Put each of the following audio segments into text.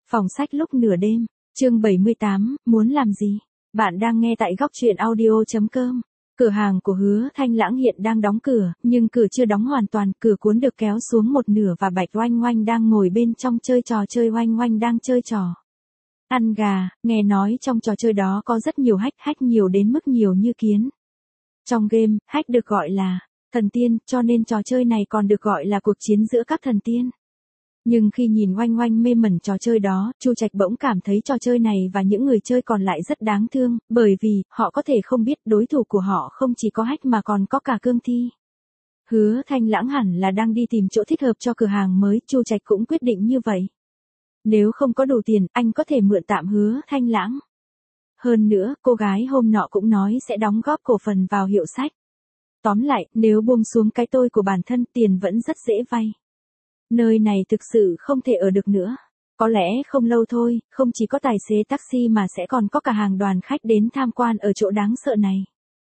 Phòng sách lúc nửa đêm, chương 78, muốn làm gì? Bạn đang nghe tại góc truyện audio.com. Cửa hàng của Hứa Thanh Lãng hiện đang đóng cửa, nhưng cửa chưa đóng hoàn toàn, cửa cuốn được kéo xuống một nửa và Bạch Oanh Oanh đang ngồi bên trong chơi trò chơi. Oanh Oanh đang chơi trò ăn gà, nghe nói trong trò chơi đó có rất nhiều hack nhiều đến mức nhiều như kiến. Trong game, hack được gọi là thần tiên, cho nên trò chơi này còn được gọi là cuộc chiến giữa các thần tiên. Nhưng khi nhìn Oanh Oanh mê mẩn trò chơi đó, Chu Trạch bỗng cảm thấy trò chơi này và những người chơi còn lại rất đáng thương, bởi vì họ có thể không biết đối thủ của họ không chỉ có hack mà còn có cả cương thi. Hứa Thanh Lãng hẳn là đang đi tìm chỗ thích hợp cho cửa hàng mới, Chu Trạch cũng quyết định như vậy. Nếu không có đủ tiền, anh có thể mượn tạm Hứa Thanh Lãng. Hơn nữa, cô gái hôm nọ cũng nói sẽ đóng góp cổ phần vào hiệu sách. Tóm lại, nếu buông xuống cái tôi của bản thân, tiền vẫn rất dễ vay. Nơi này thực sự không thể ở được nữa. Có lẽ không lâu thôi, không chỉ có tài xế taxi mà sẽ còn có cả hàng đoàn khách đến tham quan ở chỗ đáng sợ này.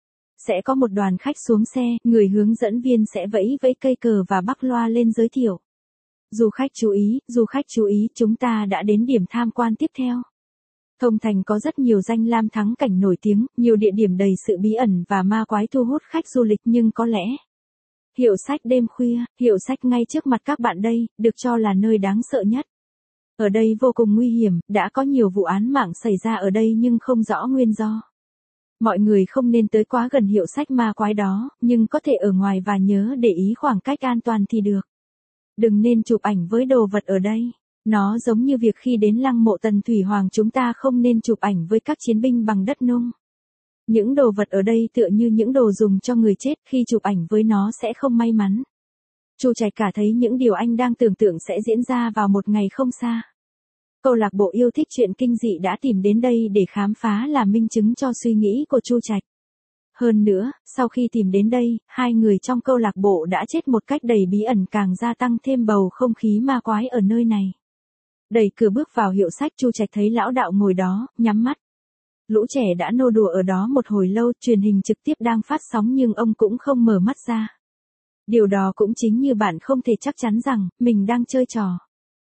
Sẽ có một đoàn khách xuống xe, người hướng dẫn viên sẽ vẫy vẫy cây cờ và bắc loa lên giới thiệu. Du khách chú ý, chúng ta đã đến điểm tham quan tiếp theo. Thông Thành có rất nhiều danh lam thắng cảnh nổi tiếng, nhiều địa điểm đầy sự bí ẩn và ma quái thu hút khách du lịch, nhưng có lẽ hiệu sách đêm khuya, hiệu sách ngay trước mặt các bạn đây, được cho là nơi đáng sợ nhất. Ở đây vô cùng nguy hiểm, đã có nhiều vụ án mạng xảy ra ở đây nhưng không rõ nguyên do. Mọi người không nên tới quá gần hiệu sách ma quái đó, nhưng có thể ở ngoài và nhớ để ý khoảng cách an toàn thì được. Đừng nên chụp ảnh với đồ vật ở đây. Nó giống như việc khi đến lăng mộ Tần Thủy Hoàng chúng ta không nên chụp ảnh với các chiến binh bằng đất nung. Những đồ vật ở đây tựa như những đồ dùng cho người chết, khi chụp ảnh với nó sẽ không may mắn. Chu Trạch cả thấy những điều anh đang tưởng tượng sẽ diễn ra vào một ngày không xa. Câu lạc bộ yêu thích truyện kinh dị đã tìm đến đây để khám phá là minh chứng cho suy nghĩ của Chu Trạch. Hơn nữa, sau khi tìm đến đây, hai người trong câu lạc bộ đã chết một cách đầy bí ẩn, càng gia tăng thêm bầu không khí ma quái ở nơi này. Đẩy cửa bước vào hiệu sách, Chu Trạch thấy lão đạo ngồi đó, nhắm mắt. Lũ trẻ đã nô đùa ở đó một hồi lâu, truyền hình trực tiếp đang phát sóng nhưng ông cũng không mở mắt ra. Điều đó cũng chính như bạn không thể chắc chắn rằng mình đang chơi trò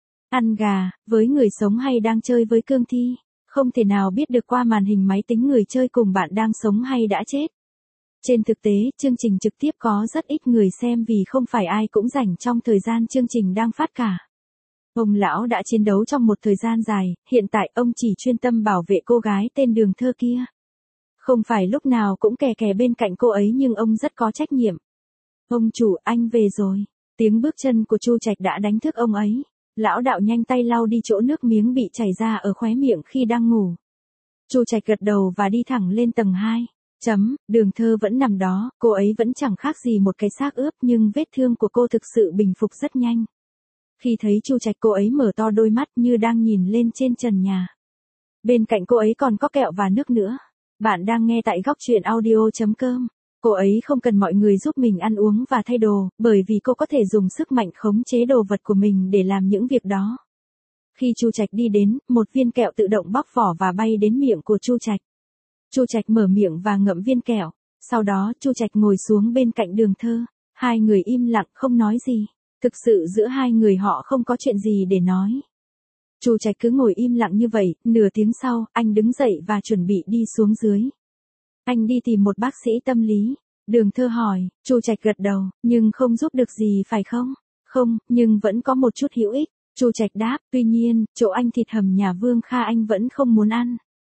ăn gà với người sống hay đang chơi với cương thi. Không thể nào biết được qua màn hình máy tính người chơi cùng bạn đang sống hay đã chết. Trên thực tế, chương trình trực tiếp có rất ít người xem vì không phải ai cũng rảnh trong thời gian chương trình đang phát cả. Ông lão đã chiến đấu trong một thời gian dài, hiện tại ông chỉ chuyên tâm bảo vệ cô gái tên Đường Thơ kia. Không phải lúc nào cũng kè kè bên cạnh cô ấy nhưng ông rất có trách nhiệm. Ông chủ, anh về rồi. Tiếng bước chân của Chu Trạch đã đánh thức ông ấy. Lão đạo nhanh tay lau đi chỗ nước miếng bị chảy ra ở khóe miệng khi đang ngủ. Chu Trạch gật đầu và đi thẳng lên tầng 2. Đường Thơ vẫn nằm đó, cô ấy vẫn chẳng khác gì một cái xác ướp nhưng vết thương của cô thực sự bình phục rất nhanh. Khi thấy Chu Trạch, cô ấy mở to đôi mắt như đang nhìn lên trên trần nhà. Bên cạnh cô ấy còn có kẹo và nước nữa. Bạn đang nghe tại góc truyện audio.com. Cô ấy không cần mọi người giúp mình ăn uống và thay đồ, bởi vì cô có thể dùng sức mạnh khống chế đồ vật của mình để làm những việc đó. Khi Chu Trạch đi đến, một viên kẹo tự động bóc vỏ và bay đến miệng của Chu Trạch. Chu Trạch mở miệng và ngậm viên kẹo. Sau đó Chu Trạch ngồi xuống bên cạnh Đường Thơ. Hai người im lặng không nói gì. Thực sự giữa hai người họ không có chuyện gì để nói. Chu Trạch cứ ngồi im lặng như vậy, nửa tiếng sau, anh đứng dậy và chuẩn bị đi xuống dưới. Anh đi tìm một bác sĩ tâm lý. Đường Thơ hỏi, Chu Trạch gật đầu, nhưng không giúp được gì phải không? Không, nhưng vẫn có một chút hữu ích. Chu Trạch đáp, tuy nhiên, chỗ anh thịt hầm nhà Vương Kha anh vẫn không muốn ăn.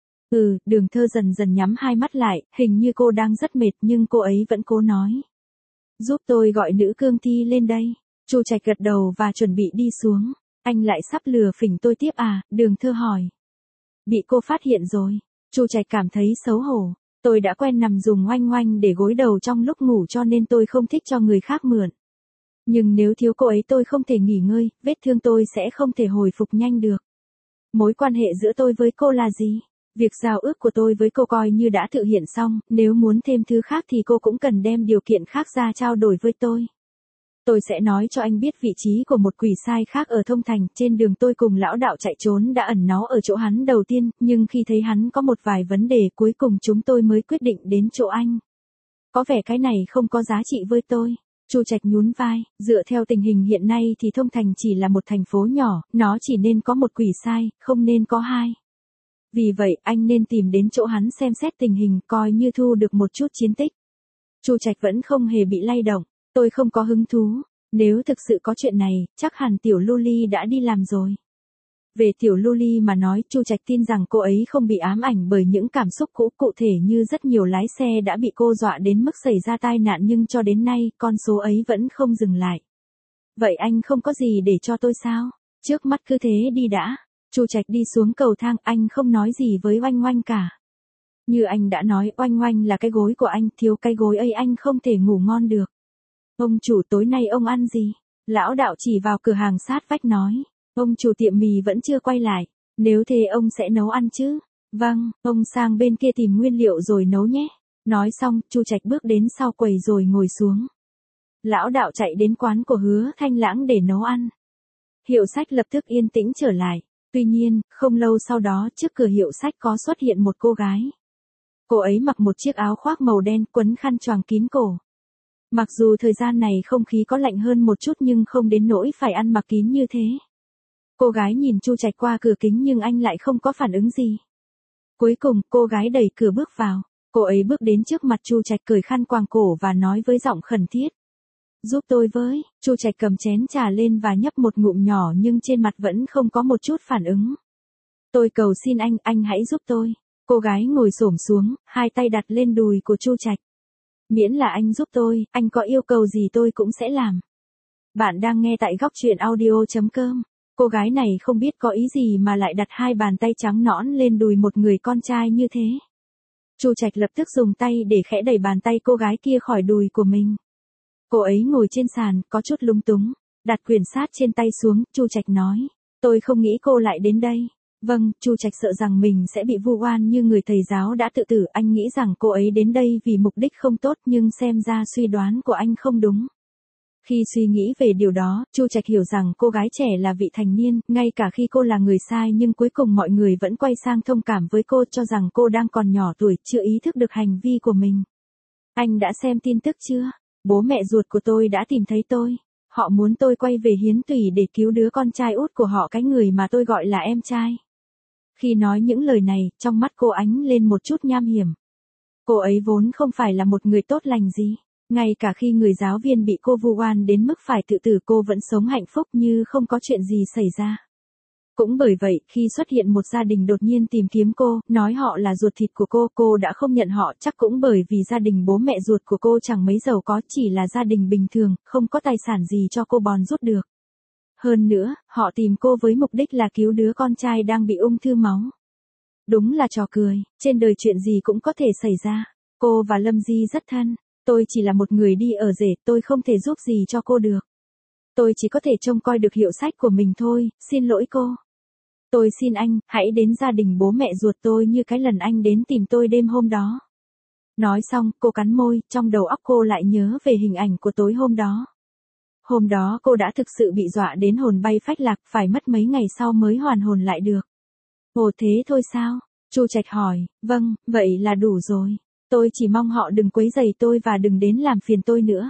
Đường Thơ dần dần nhắm hai mắt lại, hình như cô đang rất mệt nhưng cô ấy vẫn cố nói. Giúp tôi gọi nữ cương thi lên đây. Chu Trạch gật đầu và chuẩn bị đi xuống. Anh lại sắp lừa phỉnh tôi tiếp à? Đường Thơ hỏi. Bị cô phát hiện rồi. Chu Trạch cảm thấy xấu hổ. Tôi đã quen nằm dùng Oanh Oanh để gối đầu trong lúc ngủ cho nên tôi không thích cho người khác mượn. Nhưng nếu thiếu cô ấy tôi không thể nghỉ ngơi, vết thương tôi sẽ không thể hồi phục nhanh được. Mối quan hệ giữa tôi với cô là gì? Việc giao ước của tôi với cô coi như đã thực hiện xong, nếu muốn thêm thứ khác thì cô cũng cần đem điều kiện khác ra trao đổi với tôi. Tôi sẽ nói cho anh biết vị trí của một quỷ sai khác ở Thông Thành, trên đường tôi cùng lão đạo chạy trốn đã ẩn náu ở chỗ hắn đầu tiên, nhưng khi thấy hắn có một vài vấn đề cuối cùng chúng tôi mới quyết định đến chỗ anh. Có vẻ cái này không có giá trị với tôi. Chu Trạch nhún vai, dựa theo tình hình hiện nay thì Thông Thành chỉ là một thành phố nhỏ, nó chỉ nên có một quỷ sai, không nên có hai. Vì vậy anh nên tìm đến chỗ hắn xem xét tình hình, coi như thu được một chút chiến tích. Chu Trạch vẫn không hề bị lay động, tôi không có hứng thú, nếu thực sự có chuyện này, chắc hẳn tiểu Luli đã đi làm rồi. Về tiểu Luli mà nói, Chu Trạch tin rằng cô ấy không bị ám ảnh bởi những cảm xúc cũ, cụ thể như rất nhiều lái xe đã bị cô dọa đến mức xảy ra tai nạn, nhưng cho đến nay, con số ấy vẫn không dừng lại. Vậy anh không có gì để cho tôi sao? Trước mắt cứ thế đi đã. Chu Trạch đi xuống cầu thang, anh không nói gì với Oanh Oanh cả. Như anh đã nói, Oanh Oanh là cái gối của anh, thiếu cái gối ấy anh không thể ngủ ngon được. Ông chủ, tối nay ông ăn gì? Lão đạo chỉ vào cửa hàng sát vách nói. Ông chủ tiệm mì vẫn chưa quay lại. Nếu thế ông sẽ nấu ăn chứ? Vâng, ông sang bên kia tìm nguyên liệu rồi nấu nhé. Nói xong, Chu Trạch bước đến sau quầy rồi ngồi xuống. Lão đạo chạy đến quán của Hứa Thanh Lãng để nấu ăn. Hiệu sách lập tức yên tĩnh trở lại. Tuy nhiên, không lâu sau đó, trước cửa hiệu sách có xuất hiện một cô gái. Cô ấy mặc một chiếc áo khoác màu đen, quấn khăn choàng kín cổ. Mặc dù thời gian này không khí có lạnh hơn một chút nhưng không đến nỗi phải ăn mặc kín như thế. Cô gái nhìn Chu Trạch qua cửa kính nhưng anh lại không có phản ứng gì. Cuối cùng, cô gái đẩy cửa bước vào. Cô ấy bước đến trước mặt Chu Trạch, cởi khăn quàng cổ và nói với giọng khẩn thiết. Giúp tôi với. Chu Trạch cầm chén trà lên và nhấp một ngụm nhỏ nhưng trên mặt vẫn không có một chút phản ứng. Tôi cầu xin anh hãy giúp tôi. Cô gái ngồi xổm xuống, hai tay đặt lên đùi của Chu Trạch. Miễn là anh giúp tôi, anh có yêu cầu gì tôi cũng sẽ làm. Bạn đang nghe tại góc truyện audio.com. Cô gái này không biết có ý gì mà lại đặt hai bàn tay trắng nõn lên đùi một người con trai như thế. Chu Trạch lập tức dùng tay để khẽ đẩy bàn tay cô gái kia khỏi đùi của mình. Cô ấy ngồi trên sàn, có chút lúng túng, đặt quyển sát trên tay xuống, Chu Trạch nói. Tôi không nghĩ cô lại đến đây. Vâng, Chu Trạch sợ rằng mình sẽ bị vu oan như người thầy giáo đã tự tử, anh nghĩ rằng cô ấy đến đây vì mục đích không tốt nhưng xem ra suy đoán của anh không đúng. Khi suy nghĩ về điều đó, Chu Trạch hiểu rằng cô gái trẻ là vị thành niên, ngay cả khi cô là người sai nhưng cuối cùng mọi người vẫn quay sang thông cảm với cô, cho rằng cô đang còn nhỏ tuổi, chưa ý thức được hành vi của mình. Anh đã xem tin tức chưa? Bố mẹ ruột của tôi đã tìm thấy tôi. Họ muốn tôi quay về Hiến Tùy để cứu đứa con trai út của họ, cái người mà tôi gọi là em trai. Khi nói những lời này, trong mắt cô ánh lên một chút nham hiểm. Cô ấy vốn không phải là một người tốt lành gì. Ngay cả khi người giáo viên bị cô vu oan đến mức phải tự tử, cô vẫn sống hạnh phúc như không có chuyện gì xảy ra. Cũng bởi vậy, khi xuất hiện một gia đình đột nhiên tìm kiếm cô, nói họ là ruột thịt của cô đã không nhận họ, chắc cũng bởi vì gia đình bố mẹ ruột của cô chẳng mấy giàu có, chỉ là gia đình bình thường, không có tài sản gì cho cô bòn rút được. Hơn nữa, họ tìm cô với mục đích là cứu đứa con trai đang bị ung thư máu. Đúng là trò cười, trên đời chuyện gì cũng có thể xảy ra. Cô và Lâm Di rất thân. Tôi chỉ là một người đi ở rể, tôi không thể giúp gì cho cô được. Tôi chỉ có thể trông coi được hiệu sách của mình thôi, xin lỗi cô. Tôi xin anh, hãy đến gia đình bố mẹ ruột tôi như cái lần anh đến tìm tôi đêm hôm đó. Nói xong, cô cắn môi, trong đầu óc cô lại nhớ về hình ảnh của tối hôm đó. Hôm đó cô đã thực sự bị dọa đến hồn bay phách lạc, phải mất mấy ngày sau mới hoàn hồn lại được. Ồ thế thôi sao? Chu Trạch hỏi, vâng, vậy là đủ rồi. Tôi chỉ mong họ đừng quấy rầy tôi và đừng đến làm phiền tôi nữa.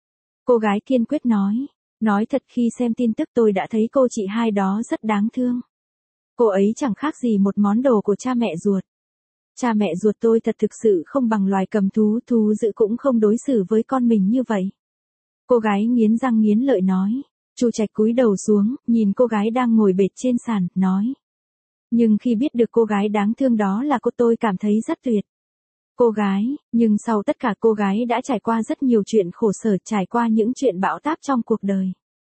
Cô gái kiên quyết nói. Nói thật, khi xem tin tức tôi đã thấy cô chị hai đó rất đáng thương. Cô ấy chẳng khác gì một món đồ của cha mẹ ruột. Cha mẹ ruột tôi thật thực sự không bằng loài cầm thú, thú dữ cũng không đối xử với con mình như vậy. Cô gái nghiến răng nghiến lợi nói. Chu Trạch cúi đầu xuống, nhìn cô gái đang ngồi bệt trên sàn, nói. Nhưng khi biết được cô gái đáng thương đó là cô, tôi cảm thấy rất tuyệt. Cô gái, nhưng sau tất cả cô gái đã trải qua rất nhiều chuyện khổ sở, trải qua những chuyện bão táp trong cuộc đời.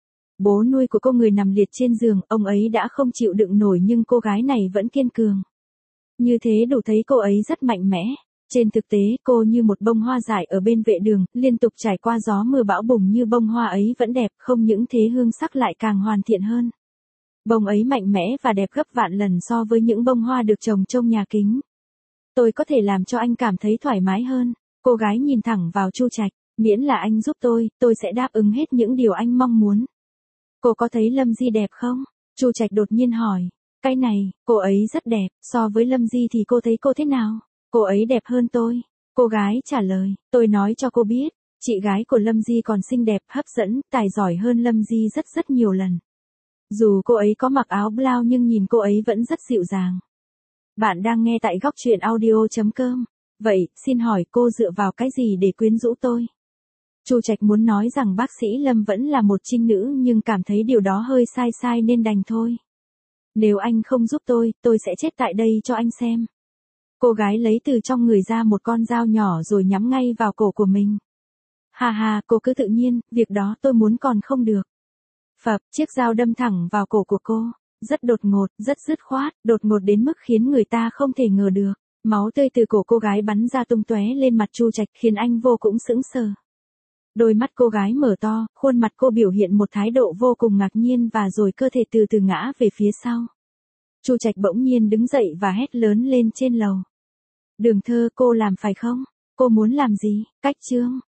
Bố nuôi của cô người nằm liệt trên giường, ông ấy đã không chịu đựng nổi nhưng cô gái này vẫn kiên cường. Như thế đủ thấy cô ấy rất mạnh mẽ. Trên thực tế, cô như một bông hoa dại ở bên vệ đường, liên tục trải qua gió mưa bão bùng như bông hoa ấy vẫn đẹp, không những thế hương sắc lại càng hoàn thiện hơn. Bông ấy mạnh mẽ và đẹp gấp vạn lần so với những bông hoa được trồng trong nhà kính. Tôi có thể làm cho anh cảm thấy thoải mái hơn. Cô gái nhìn thẳng vào Chu Trạch, miễn là anh giúp tôi sẽ đáp ứng hết những điều anh mong muốn. Cô có thấy Lâm Di đẹp không? Chu Trạch đột nhiên hỏi. Cái này, cô ấy rất đẹp, so với Lâm Di thì cô thấy cô thế nào? Cô ấy đẹp hơn tôi. Cô gái trả lời, tôi nói cho cô biết, Chị gái của Lâm Di còn xinh đẹp, hấp dẫn, tài giỏi hơn Lâm Di rất rất nhiều lần. Dù cô ấy có mặc áo blau nhưng nhìn cô ấy vẫn rất dịu dàng. Bạn đang nghe tại góc truyện audio.com. Vậy, xin hỏi cô dựa vào cái gì để quyến rũ tôi? Chu Trạch muốn nói rằng bác sĩ Lâm vẫn là một trinh nữ nhưng cảm thấy điều đó hơi sai nên đành thôi. Nếu anh không giúp tôi sẽ chết tại đây cho anh xem. Cô gái lấy từ trong người ra một con dao nhỏ rồi nhắm ngay vào cổ của mình. Hà hà, cô cứ tự nhiên, việc đó tôi muốn còn không được. Phập, chiếc dao đâm thẳng vào cổ của cô. Rất đột ngột, rất dứt khoát, đột ngột đến mức khiến người ta không thể ngờ được. Máu tươi từ cổ cô gái bắn ra tung tóe lên mặt Chu Trạch khiến anh vô cùng sững sờ. Đôi mắt cô gái mở to, khuôn mặt cô biểu hiện một thái độ vô cùng ngạc nhiên và rồi cơ thể từ từ ngã về phía sau. Chu Trạch bỗng nhiên đứng dậy và hét lớn lên trên lầu. Đường Thơ, cô làm phải không? Cô muốn làm gì? Cách chương